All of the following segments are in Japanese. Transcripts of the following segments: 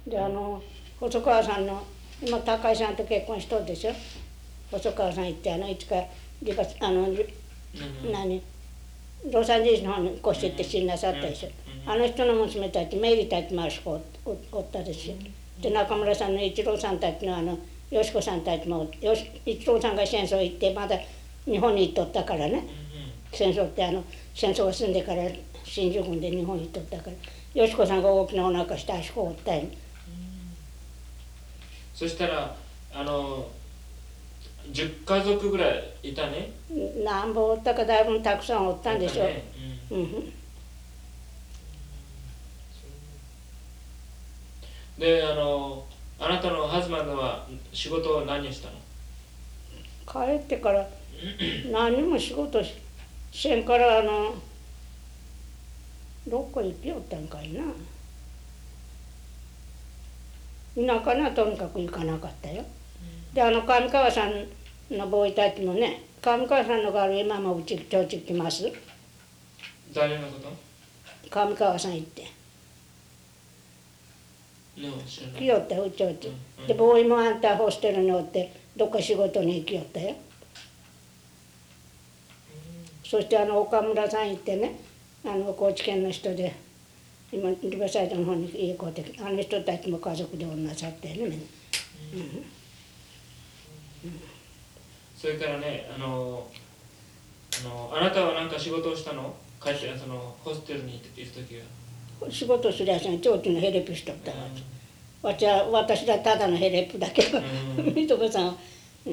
で細川さんの今高井さんと結婚しとるでしょ。細川さん行っていつか何ロサンゼルスの方に越してって死んなさったでしょ。あの人の娘たちメリーたちもあそこおったですよ。で中村さんの一郎さんたちのよし子さんたちも一郎さんが戦争行ってまだ日本に行っとったからね。戦争って戦争が済んでから新宿軍で日本に行っとったからよし子さんが大きなお腹してあそこおったよ。 そしたら10家族ぐらいいたね。 なんぼおったかだいぶたくさんおったんでしょう。 であなたのハズバンドは仕事を何したの？ 帰ってから何にも仕事せんからどっか行きよったんかいな。田舎にはとにかく行かなかったよ。で上川さんのボーイたちもね、上川さんの代わり今もうちちょうち来ます。 誰のこと？ 上川さん行って来よったようちうち。でボーイもあんたホステルにおってどっか仕事に行きよったよ。そして岡村さん行ってね、高知県の人で今リバーサイドの方に家こうてあの人たちも家族でおんなさってね。 それからねあなたは何か仕事をしたの？帰ってホステルにいる時は。 仕事すりゃせん、長期のヘレプしとったわ。私はただのヘレプだけど、みとこさんは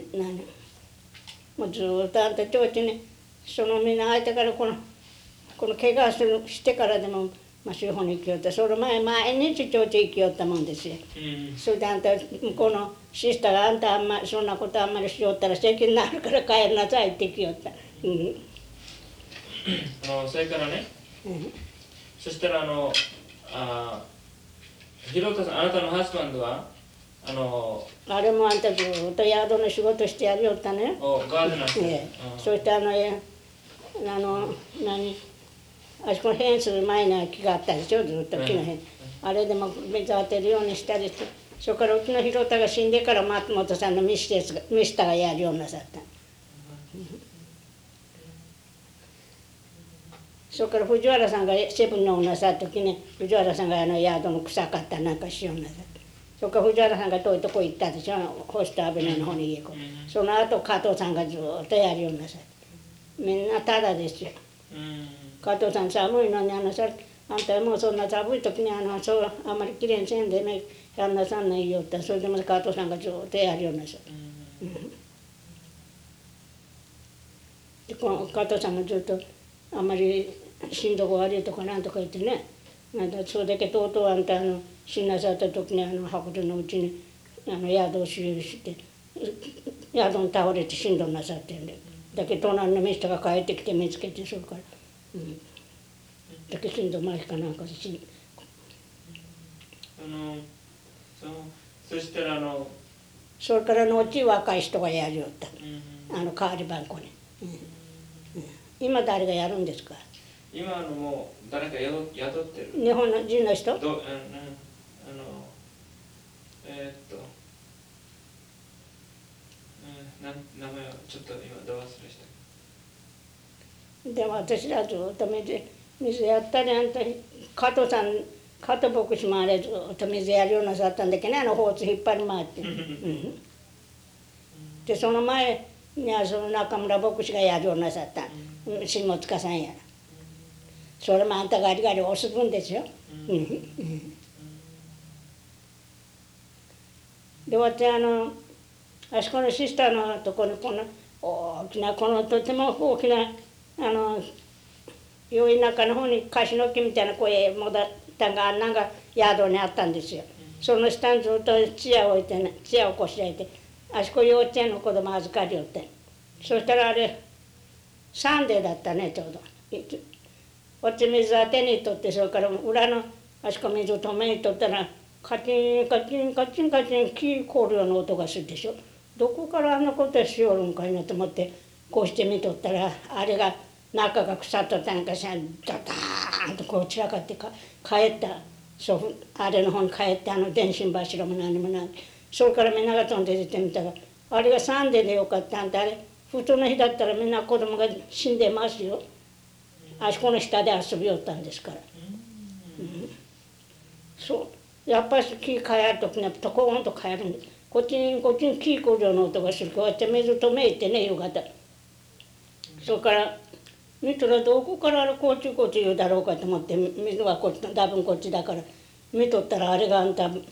もうずっとあんた長期にみんな相手からこの怪我してからでもそういう方に行きよった。それ前毎日長期行きよったもんですよ。それであんた向こうのシスターがあんたそんなことあんまりしよったら責任になるから帰りなさいって行きよった。 それからね、そしたら広田さん、あなたのハスバンドはあれもあんたずっと宿の仕事してやりよったね。 ガーデナーして、 そしてあそこのフェンス前に木があったでしょ、ずっと木の辺、あれでも目当てるようにしたりして、それからうちの広田が死んでから松本さんのミスターがやるようになさった。それから藤原さんがセブンのなさった時に藤原さんが宿の臭かったなんかしようなさった。それから藤原さんが遠いとこ行ったでしょ、ホストアベネの方に家こう。その後加藤さんがずっとやるようになさった。みんなただですよ。加藤さん寒いのにあんたもうそんな寒い時にあんまりきれいにせんでねやんなさんの言いよった。それでも加藤さんがずっとやるようになさった。加藤さんもずっとあんまり心臓が悪いとかなんとか言ってね、それだけとうとうあんた死んなさった時に白状のうちに宿を所有して宿に倒れて死んどんなさってんで、だけど隣の人が帰ってきて見つけて、それから、だけ心臓麻痺かなんかで死んで。 そしたらそれから後若い人がやりよった、代わり番号に。今誰がやるんですか？ 今もう誰か雇ってる？ 日本人の人？ 名前はちょっと今ど忘れした。 でも私らずっと水やったり、あんた加藤牧師もあれずっと水やるようなさったんだけどね、ホース引っ張り回って。でその前にその中村牧師がやるようなさった。下塚さんやら。それもあんたガリガリ押す分ですよ。で私あそこのシスターのところにこの大きなとても大きな夜田舎の方にカシの木みたいな声もだったんがあんなんが宿にあったんですよ。その下にずっとチヤを置いてね、チヤをこしらえてあそこ幼稚園の子供預かりよって、そしたらあれサンデーだったね、ちょうど。こっち水当てにとって、それから裏のあそこ水止めにとったらカチンカチンカチンカチン木凍るような音がするでしょ。どこからあんなことしよるんかいなと思ってこうして見とったら、あれが中が腐っとったんかしら、ダダーンとこう散らかって帰った。 そうあれの方に帰って電信柱も何もない。それからみんなが飛んで出てみたらあれがサンデーでよかったあれ普通の日だったらみんな子供が死んでますよ。あそこの下で遊びよったんですから。そうやっぱり木帰る時にトコーンと帰るんです。こっちに木来るような音がするから水止めてね夕方。それから見たらどこからこっち言うだろうかと思って水はこっち多分こっちだから見とったらあれがバター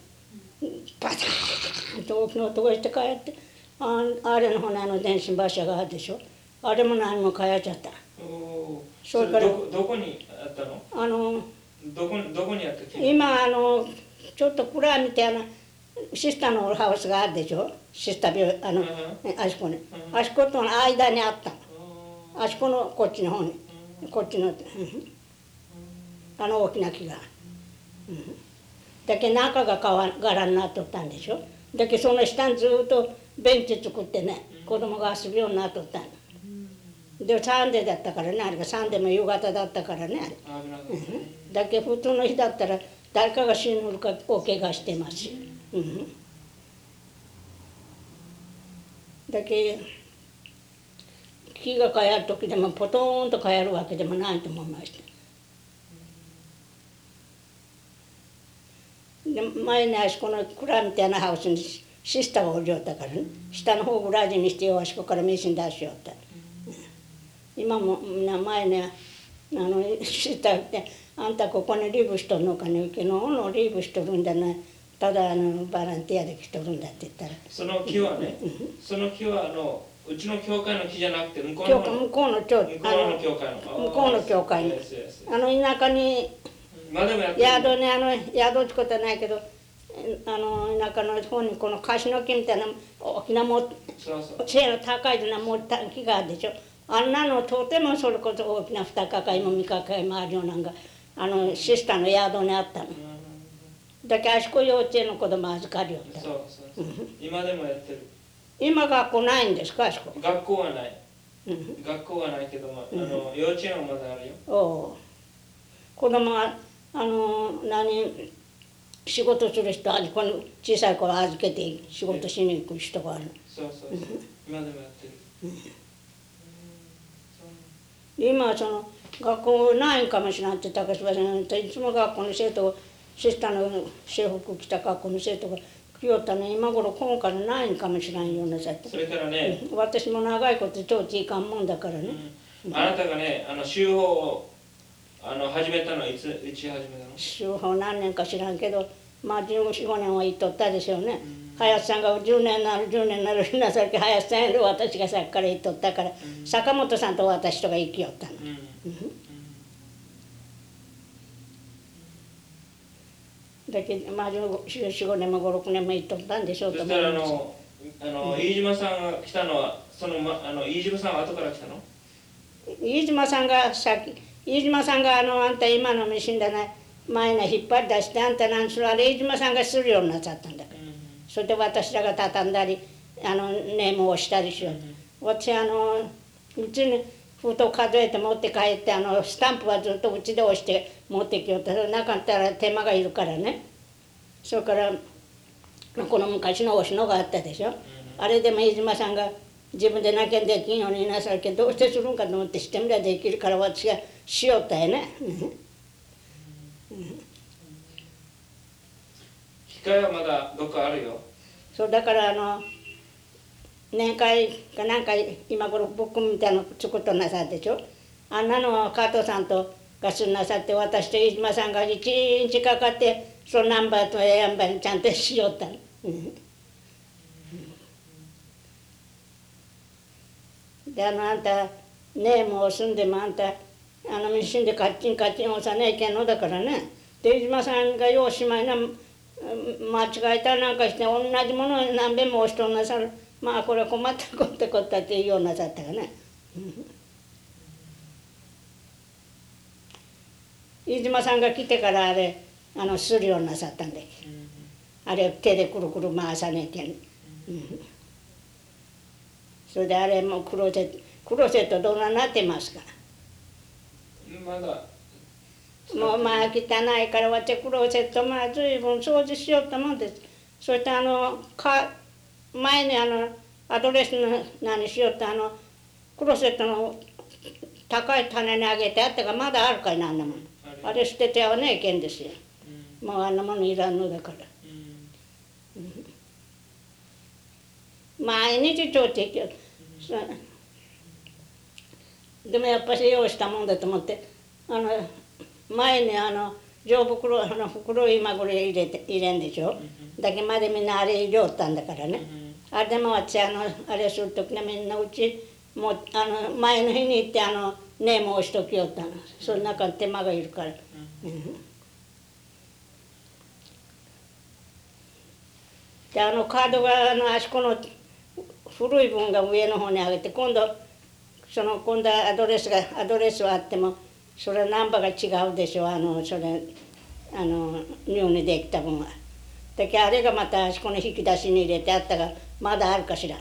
ンと大きな音がして帰ってあれの方に電信柱があるでしょ。あれも何も帰っちゃった。 それからどこにあったの？どこにあった？ 今ちょっと蔵みたいなシスターのハウスがあるでしょ。シスター病あそこに、あそことの間にあったの。あそこのこっちの方に、こっちの大きな木が、だけど中が柄になっとったんでしょ。だけどその下にずっとベンチ作ってね子供が遊ぶようになっとったの。でサンデーだったからねあれがサンデーも夕方だったからねあれ、だけど普通の日だったら誰かが死ぬかお怪我してますし、だけど木が帰る時でもポトーンと帰るわけでもないと思いました。で前にあそこの蔵みたいなハウスにシスターがおりよったからね下の方グラジにしてあそこからミシン出しよった。今も前ねシスターってあんたここにリブしとるのかね昨日のリブしとるんだなただバランティアで来とるんだって言ったらその木はねその木はうちの教会の木じゃなくて向こうの教会の田舎に宿ね宿ってことはないけど田舎の方にこのカシの木みたいな大きな背の高いな木があるでしょ。あんなのとてもそれこそ大きな二抱えも三抱えもあるようなのがシスターの宿にあったの。だけどあそこ幼稚園の子供預かるよった。 今でもやってる。 今学校ないんですかあそこ？ 学校はない。学校はないけども幼稚園はまだあるよ。 子供は仕事する人あこの小さい頃預けて仕事しに行く人がある。 今でもやってる。 今はその学校ないかもしれないって高島さんいつも学校の生徒シスターの制服着た学校の生徒が来よったね今頃今回ないかもしれんようなさってそれからね、 私も長いことちょうちいかんもんだからね、 あなたがね修法を始めたのはいつ始めたの？ 修法何年か知らんけどまあ14、15年は言っとったでしょうね。林さんが10年なるなさるけ林さんより私がさっきから言っとったから、坂本さんと私とが生きよったの。だけどまあ14、15年も5、6年も言っとったんでしょうと思います。 そしたら飯島さんが来たのは飯島さんは後から来たの？ 飯島さんが飯島さんがあんた今のミシンだな前の引っ張り出してあんた何するあれ飯島さんがするようになっちゃったんだから、それで私らが畳んだりネームをしたりしよう、私うちに封筒数えて持って帰ってスタンプはずっとうちで押して持ってきよったらなかったら手間がいるからね。それからこの昔のおしのがあったでしょ、あれでも飯島さんが自分でなきゃできんようになさるけどどうしてするんかと思ってしてみりゃできるから私がしよったよね。 機械はまだどっかあるよ。 そうだから年会かなんか今頃ブックみたいなの作っとなさってでしょ。あんなの加藤さんとがすんなさって私と飯島さんが一日かかってそのナンバーとやんばにちゃんとしよったの。であんたネームを押すんでもあんたミシンでカッチン押さないけんのだからね。で飯島さんがようしまいな間違えたらなんかして同じものを何べんも押しとんなさるまあこれは困ったことっていうようなさったがね。飯島さんが来てからあれするようになさったんだけど、あれ手でくるくる回さねえけん、それであれもクローゼットどんなになってますか？ まだもうまあ汚いからわちゃクローゼットまあ随分掃除しよったもんです。そして前にアドレスの何しよったクローゼットの高い棚にあげてあったがまだあるかいなんなもん。あれ捨ててはねいけんですよ。もうあんなものいらんのだから。毎日ちょうちょでもやっぱし用意したもんだと思って前に上袋袋今これ入れんでしょ。だけまでみんなあれ入れおったんだからね。あれでも私あれする時ねみんなうちもう前の日に行ってネームを押しときよったの。その中に手間がいるから。でカードがあそこの古い分が上の方に上げて今度アドレスはあってもそれナンバーが違うでしょ。それニューにできた分は。だけどあれがまたあそこの引き出しに入れてあったがまだあるかしら。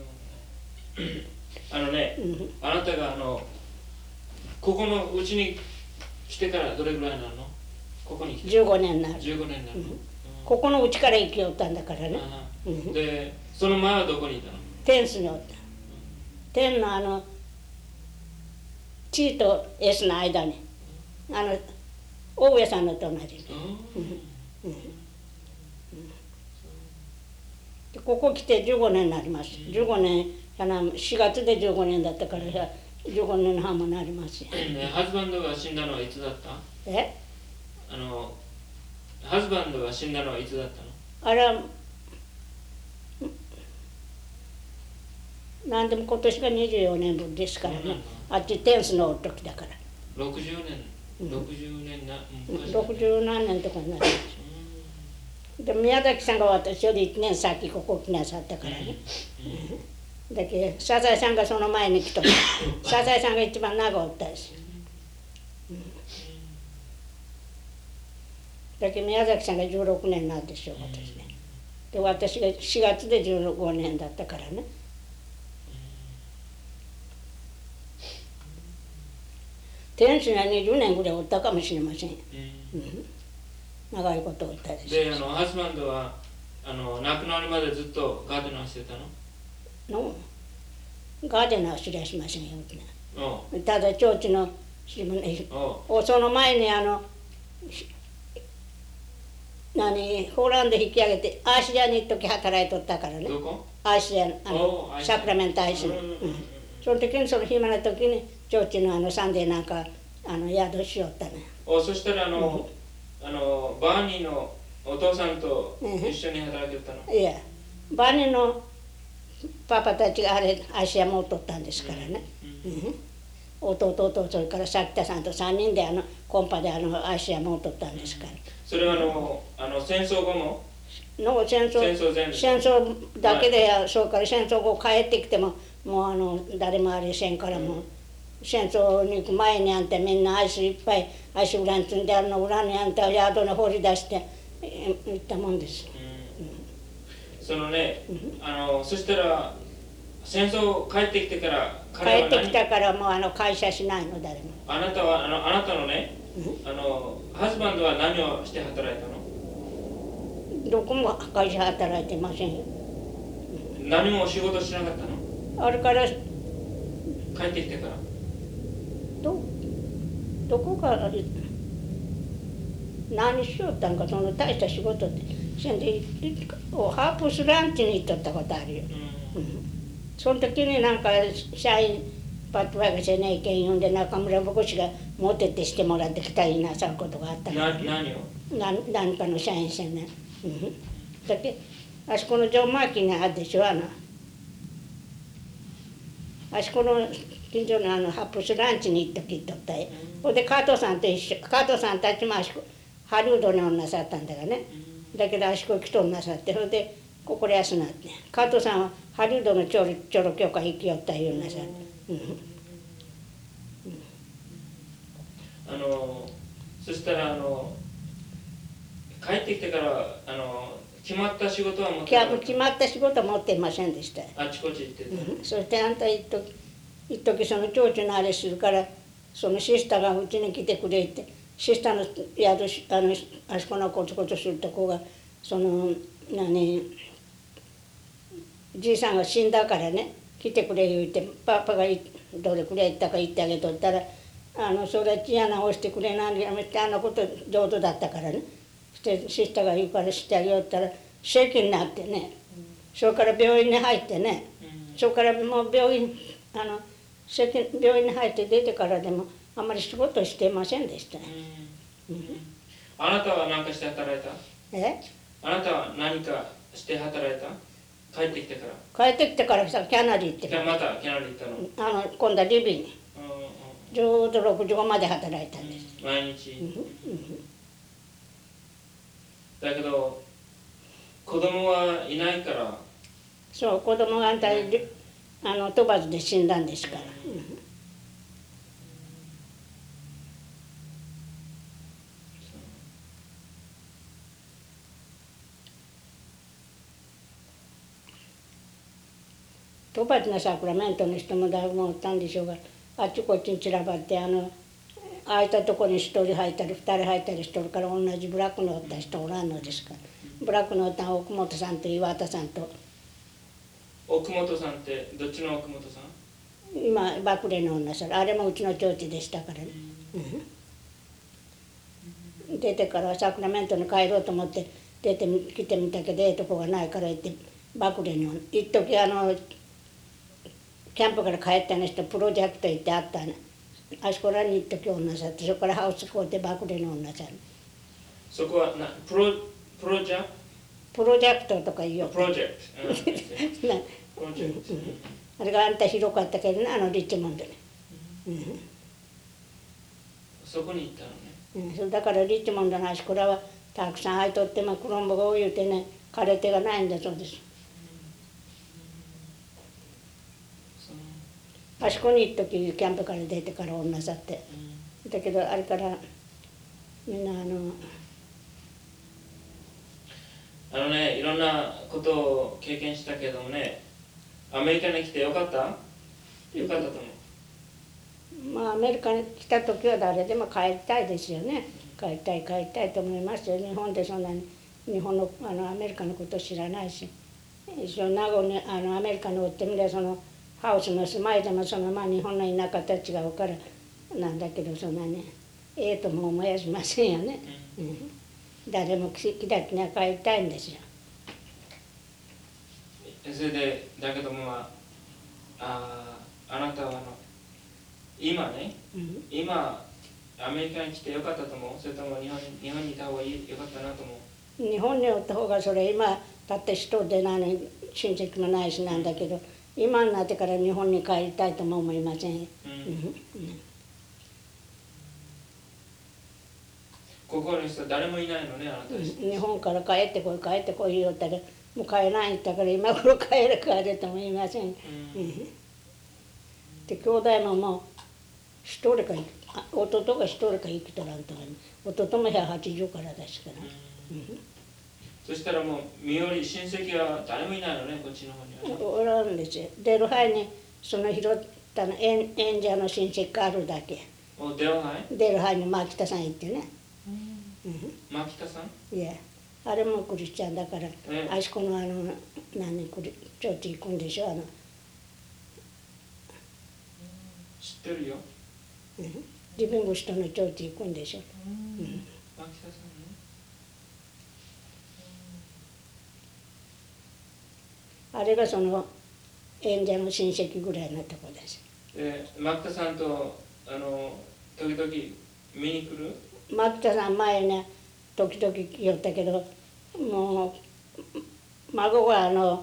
あなたがここのうちに来てからどれぐらいなの？ここに来て 15年になる。 15年になる。 ここのうちから行きよったんだからね。 でその前はどこにいたの？ 天スにおった。天のT と S の間に大上さんの隣に。ここ来て15年になります。15年4月で15年だったから15年の半もなりますよ。 ハズバンドが死んだのはいつだった？ハズバンドが死んだのはいつだったの？ あれなんでも今年が24年分ですからね。あっちテンスの時だから。 60年な 60何年とかになります。で宮崎さんが私より1年先ここ来なさったからね。だけどサザエさんがその前に来とサザエさんが一番長おったですよ。だけど宮崎さんが16年なんでしょう私ね。で私が4月で15年だったからね。天使は20年ぐらいおったかもしれません。長いことおったです。 でハズバンドは亡くなるまでずっとガーデナーしてたの？ ガーデナーしりゃしませんよ。ただ町地のその前にホーランド引き上げてアーシアに一時働いとったからね。 どこ？ アーシアサクラメントアイスの。その時にその暇な時に町地のサンデーなんか宿しよったね。 そしたらバーニーのお父さんと一緒に働けたの？ いやバーニーのパパたちがアーシア持っとったんですからね。弟とそれからさきたさんと3人でコンパでアーシア持っとったんですから。 それは戦争後も？ 戦争だけでそうから戦争後帰ってきてももう誰もあれせんからも戦争に行く前にあんたみんなアイスいっぱいアイス裏に積んであるの裏にあんた宿に放り出して行ったもんです。 そしたら戦争帰ってきてから帰ってきたからもう会社しないの誰も。 あなたのねハズバンドは何をして働いたの？ どこも会社働いてませんよ。 何も仕事しなかったの？ あれから帰ってきてからどこか何しよったんかその大した仕事ってせんでハープスランチに行っとったことあるよ。その時になんか社員パッとワイがせねえけん言うんで中村牧師が持ってってしてもらってきたりなさることがあったから、 何を？ 何かの社員さんね。だってあそこのジョン・マーキーがあるでしょあそこの近所のハップスランチに行っときっとったい。ほんで加藤さんと一緒加藤さんたちもハリウッドにおんなさったんだがね。だけどあそこ来とんなさってそれでここで休なって加藤さんはハリウッドのチョロ協会行きよったいうなさって。 そしたら帰ってきてから決まった仕事は持ってなかった？ 決まった仕事は持っていませんでした。 あちこち行ってた。 そしてあんた一時その町長のあれするからそのシスターがうちに来てくれって下の宿あそこのコツコツするとこがそのじいさんが死んだからね来てくれ言うてパパがどれくらい行ったか言ってあげとったらそれ嫌直してくれなんでやめてこと上手だったからねしてシスターが言うからしてあげよったら咳になってねそれから病院に入ってねそれからもう病院に入って出てからでもあんまり仕事していませんでしたね。 あなたは何かして働いた？あなたは何かして働いた？帰ってきてから帰ってきてからさキャナリー行ってまたキャナリー行ったの？ 今度はリビにちょうど6時まで働いたんです。 毎日、だけど子供はいないから。 そう子供が飛ばずで死んだんですから。飛ばずのサクラメントの人もだいぶおったんでしょうがあっちこっちに散らばって空いたところに1人入ったり2人入ったりしとるから同じブラックのおった人おらんのですからブラックのおった奥本さんと岩田さんと。 奥本さんってどっちの奥本さん？ 今バクレの女さんあれもうちの町地でしたからね。出てからサクラメントに帰ろうと思って出てきてみたけどとこがないから行ってバクレに一時キャンプから帰った人プロジェクト行ってあったねあそこらに一時女さんってそこからハウス買うてバクレの女さんそこはプロジェクトとか言うよプロジェクトあれがあんた広かったけどねリッチモンドね、 そこに行ったのね、 だからリッチモンドのあそこらはたくさん入っとってクロンボが多い言うてね枯れ手がないんだそうです。あそこに一時キャンプから出てから女さって、だけどあれからみんないろんなことを経験したけどもねアメリカに来てよかった？よかったと思う。 アメリカに来た時は誰でも帰りたいですよね。帰りたいと思いますよ。日本でそんなに日本のアメリカのこと知らないし名護にアメリカにおってみればそのハウスの住まいでも日本の田舎と違うからなんだけどそんなにとも思いしませんよね。誰も来た気には帰りたいんですよ。 それでだけどもあなたは今ね、今アメリカに来てよかったと思う？それとも日本にいた方がよかったなと思う？ 日本におった方がそれ今だって人で親戚もないしなんだけど今になってから日本に帰りたいとも思いません。 ここの人誰もいないのねあなた。 日本から帰ってこい言うたらもう帰らん言ったから今頃帰れとも言いません。で兄弟ももう一人か弟が一人か生きとらんとか弟も180からですから。 そしたらもう身寄り親戚は誰もいないのねこっちの方には。 おらんですよ。出る範囲にその拾ったの演者の親戚があるだけ。出る範囲に牧田さん行ってね。 牧田さん？ いやあれもクリスチャンだからあそこのちょっと行くんでしょ知ってるよ。 自分の人のちょっと行くんでしょ。 牧田さんね。 あれがその演者の親戚ぐらいのとこです。 牧田さんと時々見に来る？ 牧田さん前ね時々寄ったけどもう孫があ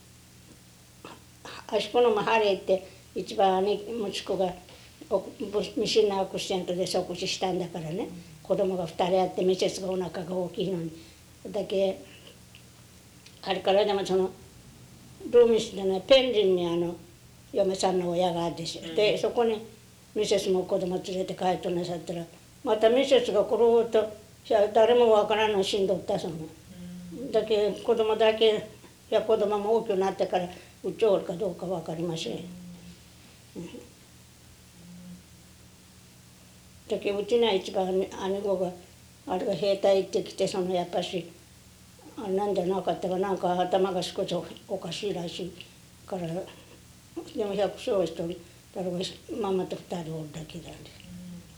そこのハレーって一番息子がミシンナーアクシデントで即死したんだからね、子供が2人あってミセスがお腹が大きいのにだけあれからでもそのルーミスでねペンリンに嫁さんの親があるでしょ、でそこにミセスも子供連れて帰っとなさったらまたミセスが来ると誰もわからんの死んどったその、だけ子供だけ子供も大きくなってからうちおるかどうか分かりません。 だけどうちの一番姉子があれが兵隊行ってきてやっぱしあれなんじゃなかったかなんか頭が少しおかしいらしいからでも百姓一人だからママと二人おるだけなんです。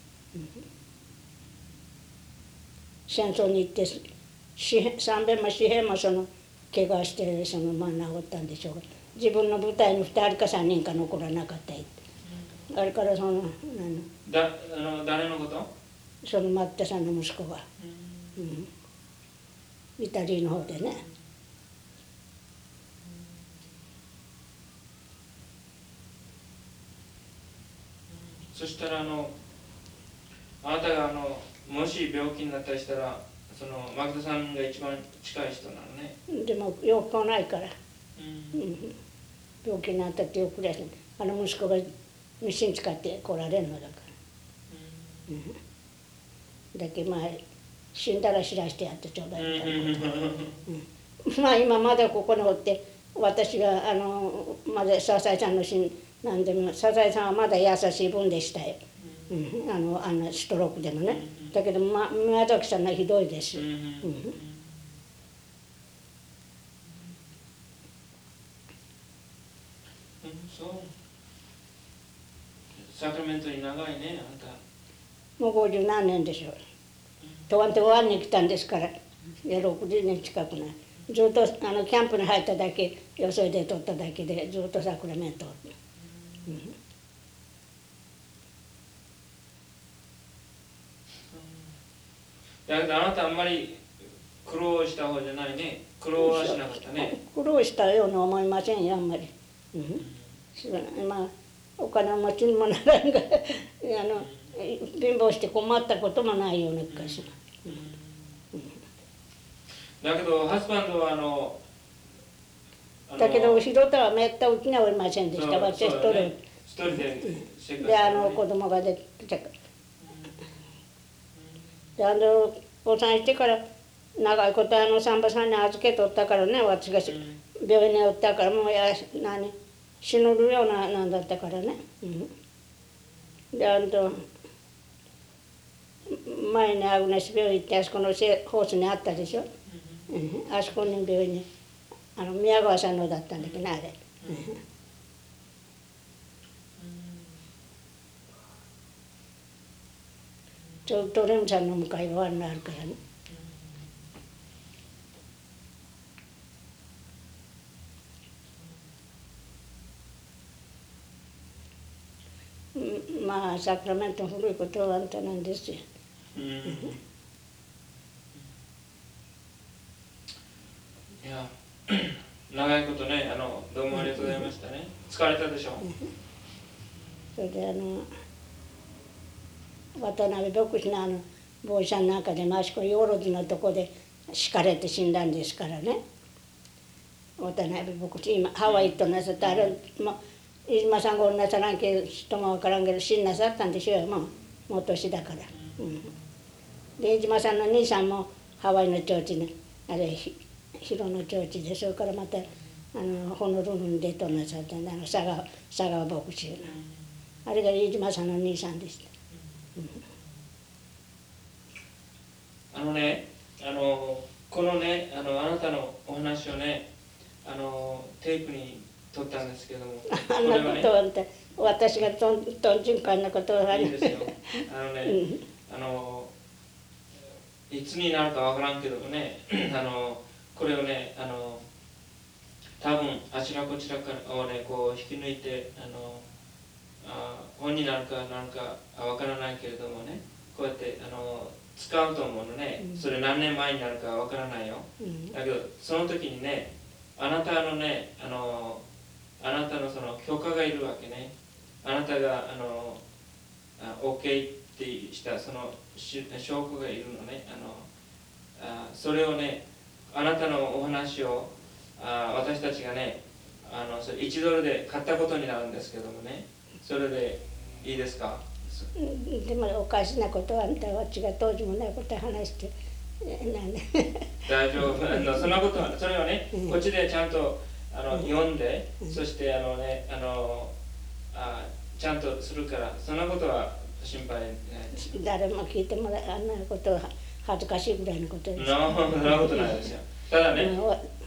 戦争に行って三遍も四遍も怪我して治ったんでしょうが自分の部隊に2人か3人か残らなかったってあれから誰のこと？ マッタさんの息子が、イタリアの方でね。 そしたらあなたがもし病気になったりしたらマグダさんが一番近い人なのね。 でもよく来ないから、病気になったってよくですね息子がミシン使って来られるのだから、だけど死んだら知らしてやってちょうだいみたいな今まだここにおって私がまだ笹井さんのなんでも笹井さんはまだ優しい分でしたよ、あんなストロークでもね、だけど宮崎さんはひどいです、 そうサクラメントに長いねあなた。 もう50何年でしょう。トワントワンに来たんですから60年近くない。ずっとキャンプに入っただけよそいで取っただけでずっとサクラメント、 だけどあなたあんまり苦労した方じゃないね。苦労はしなかったね。 苦労したように思いませんよあんまり、お金持ちにもならんが貧乏して困ったこともないような気がします、 だけどハスバンドはだけど後ろとはめったうちにはおりませんでした。私一人で生活で子供ができたから、でお産してから長いこと産婆さんに預けとったからね、私が病院におったからもう死ぬようななんだったからね、で前にアグネス病院行ってあそこのホースにあったでしょ、あそこに病院に宮川さんのだったんだけどねあれ、ちょうどレムさんの向かい側になるからね、サクラメント古いことはあんたなんですよ。 いや長いことねどうもありがとうございましたね。疲れたでしょ。 それで渡辺牧師の坊さんなんかで益子養老寺のとこで敷かれて死んだんですからね。渡辺牧師今ハワイ行っとなさったあれ飯島さんがなさらんけ人も分からんけど死んなさったんでしょうよ、もう年だから、で飯島さんの兄さんもハワイの町に広野町でそれからまたホノルルに出となさった佐川牧師の、あれが飯島さんの兄さんでした。 このねあなたのお話をねテープに撮ったんですけども、 あんなことは私がとんちんかんなことはいいですよ。いつになるかわからんけどもねこれをね多分あちらこちらをねこう引き抜いて本になるかなんかわからないけれどもねこうやって使うと思うのね、それ何年前になるかわからないよ、だけどその時にねあなたのねあなたのその許可がいるわけね。あなたがOK ってしたその証拠がいるのね。それをねあなたのお話を私たちがねそれ1ドルで買ったことになるんですけどもね、それでいいですか。 でもおかしなことはあんたは私が当時もないこと話して大丈夫そんなことはそれはね、こっちでちゃんと読んで、そしてちゃんとするからそんなことは心配ないですよ。 誰も聞いてもらえあんなことは恥ずかしいぐらいのことです。 そんなことないですよ。ただね、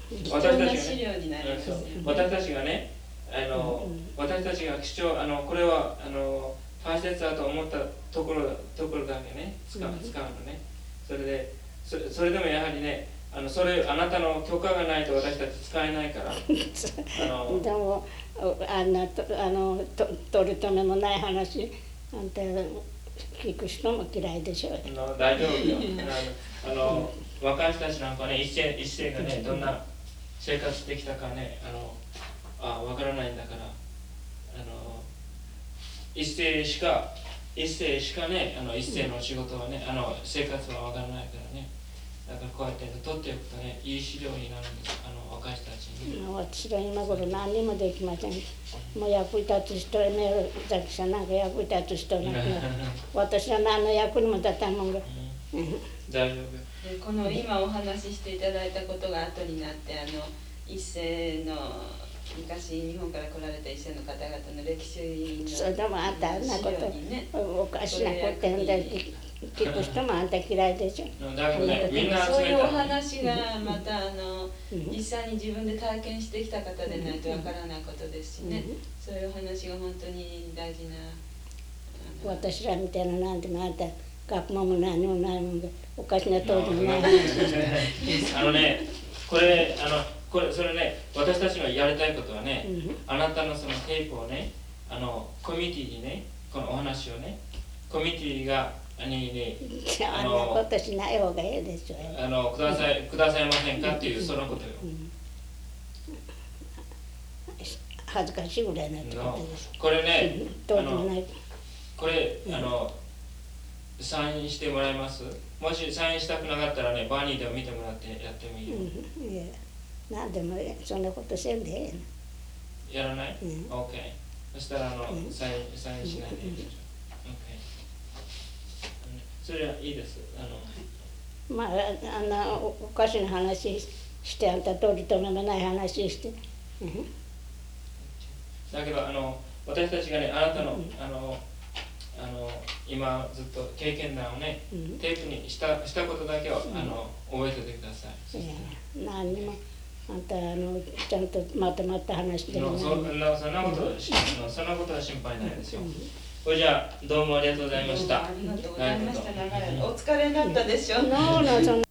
私たちがね、私たちがこれは大切だと思ったところだけね、使うのね。それでもやはりね、あなたの許可がないと私たち使えないから。 でも取り留めもない話、あんた聞く人も嫌いでしょう。 大丈夫よ。若い人たちなんかね、一世がね、どんな生活してきたかね、わからないんだから、一世しかね、一世の仕事はね、生活はわからないからね。だからこうやって取っておくとね、いい資料になるんです、若い人たちに。 私は今頃何にもできません。もう役に立つ人はね、ザキさんなんか役に立つ人なくなる。私は何の役にも立たんもんが。 大丈夫。この今お話ししていただいたことが後になって、一世の昔日本から来られた一世の方々の歴史のそれでもあんたあんなことおかしなこと言うんだ聞く人もあんた嫌いでしょ。 だけどね、みんなそういうお話がまた実際に自分で体験してきた方でないとわからないことですしね、そういうお話が本当に大事な。 私らみたいななんでもあんた学問も何もないもんがおかしな当時もない話それね、私たちのやりたいことはね、あなたのそのテープをね、コミュニティにね、このお話をね、コミュニティがあんなことしない方がいいでしょう。 くださいませんかっていう、そのことよ。 恥ずかしいぐらいなってことです。 これね、これ、 うんサインしてもらえます？もしサインしたくなかったらね、バニーでも見てもらってやってもいいよ。 いや、なんでもそんなことせんでええやらない？ うん。 OK。そしたらサインしないでいいでしょ。OK。それはいいです。 まあ、おかしな話して、あんた取り留めもない話して。 だけど私たちがね、あなたの今ずっと経験談をね、テープにしたことだけを覚えててください。 いや何にもあんたちゃんとまとまった話でもない。 そんなことは心配ないですよ。それじゃあどうもありがとうございました。 ありがとうございました。お疲れになったでしょ。 そんな